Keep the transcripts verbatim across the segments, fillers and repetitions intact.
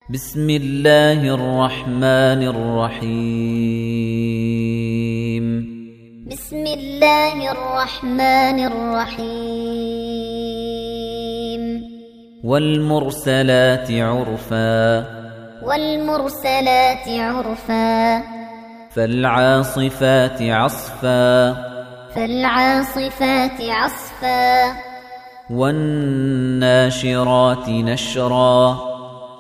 بسم الله الرحمن الرحيم بسم الله الرحمن الرحيم والمرسلات عرفا والمرسلات عرفا فالعاصفات عصفا فالعاصفات عصفا والناشرات نشرا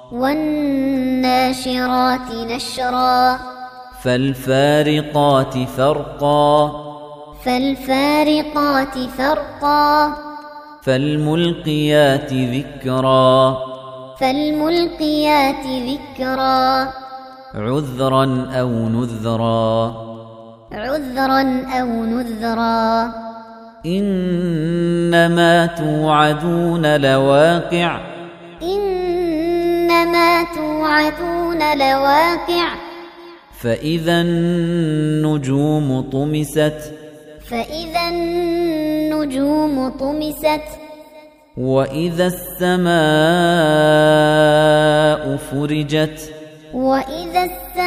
والناشرات نشرا فالفارقات فرقا فالفارقات فرقا فالملقيات ذكرا فالملقيات ذكرا عذرا أو نذرا عذرا أو نذرا إنما توعدون لواقع إنما توعدون لواقع فإذا النجوم طمست فإذا النجوم طمست وإذا السماء فرجت وإذا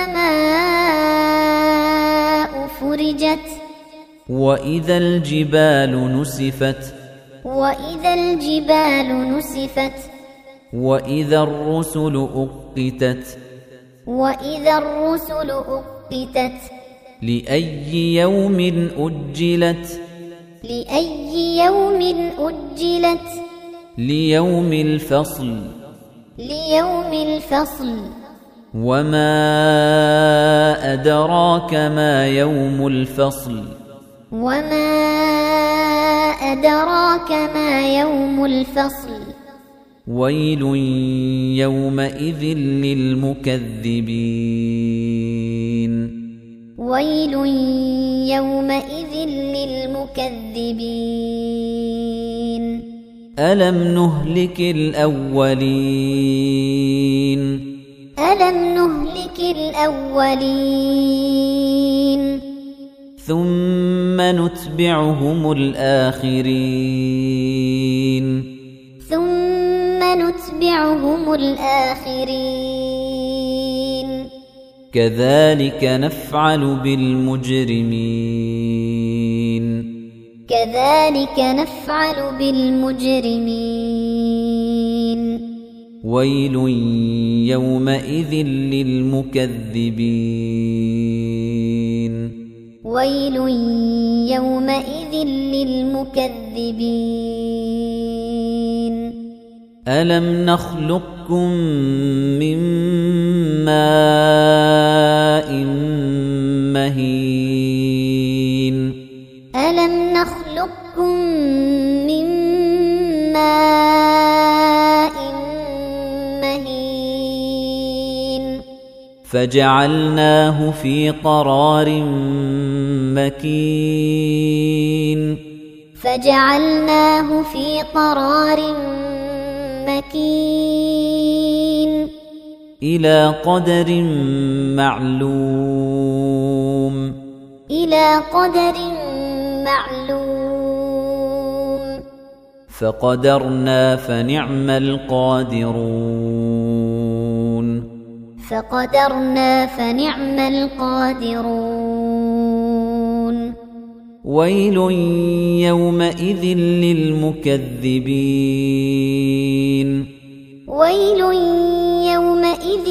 السماء فرجت وإذا الجبال نسفت وإذا الجبال نسفت وإذا الرسل أقتت وإذا الرسل أقتت لأي يوم أجلت لأي يوم أجلت ليوم الفصل ليوم الفصل وما أدراك ما يوم الفصل وما أدراك ما يوم الفصل ويل يومئذ للمكذبين ويل يومئذ للمكذبين ألم نهلك الأولين ألم نهلك الأولين ثم نتبعهم الآخرين ثم نتبعهم الآخرين كذلك نفعل بالمجرمين كذلك نفعل بالمجرمين ويل يومئذ للمكذبين ويل يومئذ للمكذبين ألم نخلقكم من ماء مهين ألم نخلقكم من ماء مهين فجعلناه في قرار مكين فجعلناه في قرار مكين إلى قدر معلوم إلى قدر معلوم فقدرنا فنعم القادرون فقدرنا فنعم القادرون ويل يومئذ للمكذبين ويل يومئذ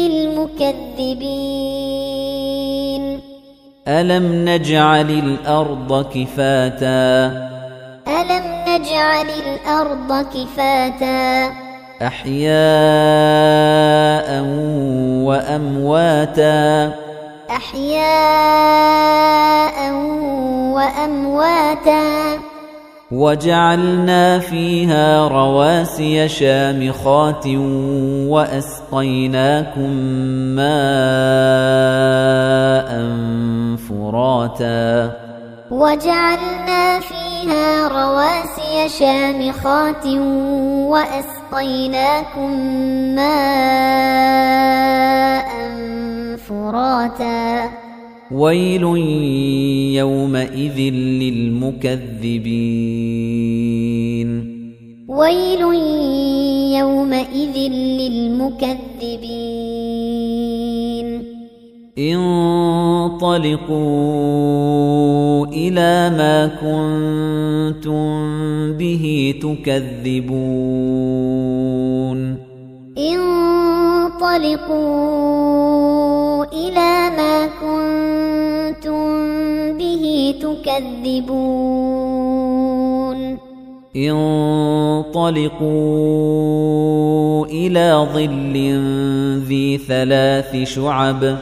للمكذبين ألم نجعل الأرض كفاتا ألم نجعل الأرض كفاتا أحياء وأمواتا أحياء وأمواتا وجعلنا فيها رواسي شامخات وأسقيناكم ماء فراتا وجعلنا فيها رواسي شامخات وأسقيناكم ماء فراتا ويل يومئذ للمكذبين ويل يومئذ للمكذبين المكذبين انطلقوا إلى ما كنتم به تكذبون انطلقوا إلى ما كنتم به تكذبون انطلقوا إلى ظل ذي ثلاث شعب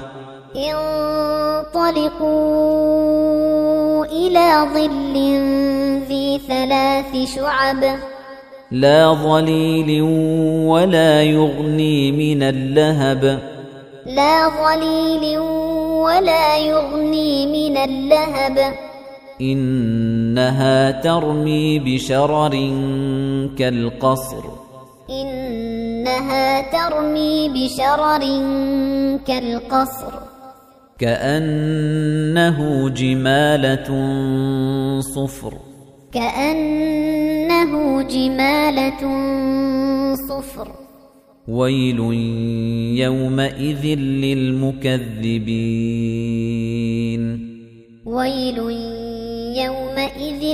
انطلقوا إلى ظل ذي ثلاث شعب لا ظليل ولا يغني من اللهب لا ظليل ولا يغني من اللهب إنها ترمي بشرر كالقصر إنها ترمي بشرر كالقصر كأنه جمالة صفر كأنه جمالة صفر ويل يومئذ للمكذبين ويل يومئذ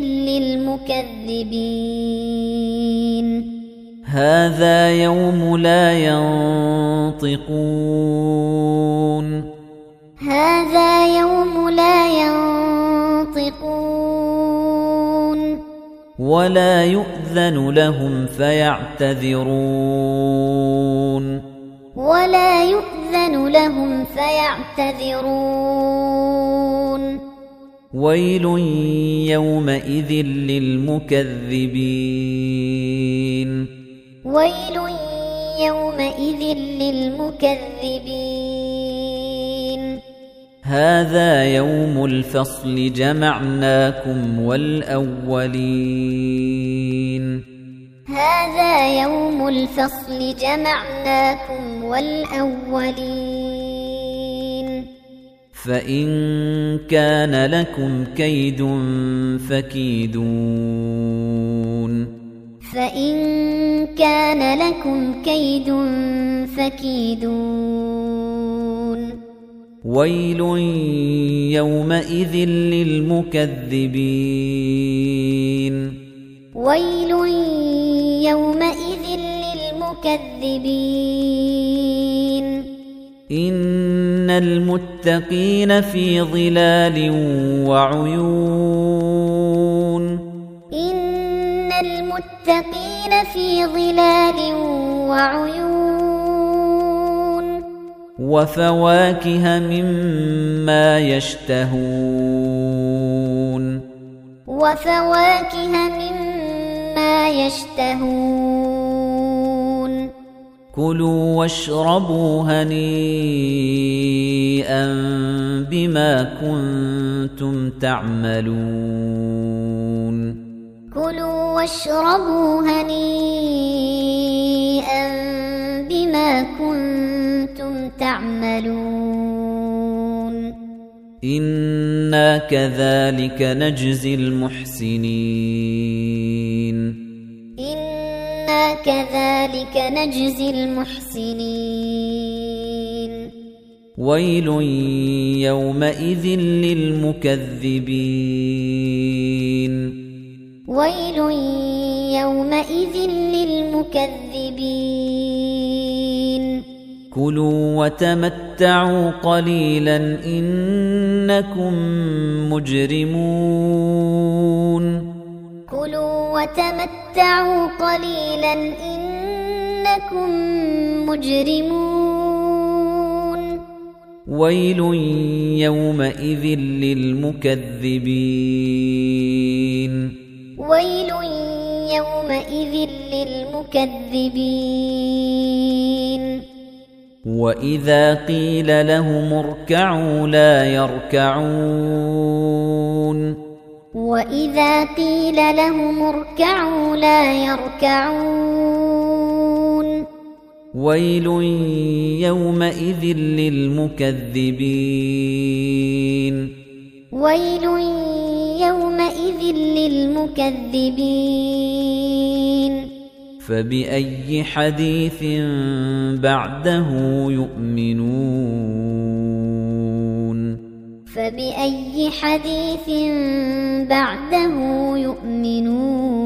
للمكذبين هذا يوم لا ينطقون هذا يوم لا ينطقون ولا يؤذن لهم فيعتذرون ولا يؤذن لهم فيعتذرون ويل يومئذ للمكذبين ويل يومئذ للمكذبين هذا يوم الفصل جمعناكم والأولين هذا يوم الفصل جمعناكم والأولين فإن كان لكم كيد فكيدون فإن كان لكم كيد فكيدون ويل يومئذ للمكذبين ويل يومئذ للمكذبين إن المتقين في ظلال وعيون إن المتقين في ظلال وعيون وفواكه مما يشتهون وفواكه مما يشتهون كلوا واشربوا هنيئا بما كنتم تعملون كلوا واشربوا هنيئا بما كنتم تعملون إنا كذلك نجزي المحسنين إنا كذلك نجزي المحسنين ويل يومئذ للمكذبين ويل يومئذ للمكذبين كلوا وتمتعوا قليلا إنكم مجرمون كلوا وتمتعوا قليلا إنكم مجرمون ويل يومئذ للمكذبين ويل يومئذ للمكذبين وإذا قيل لهم اركعوا لا يركعون وإذا قيل لهم اركعوا لا يركعون ويل يومئذ للمكذبين ويل يومئذ للمكذبين فبأي حديث بعده يؤمنون فبأي حديث بعده يؤمنون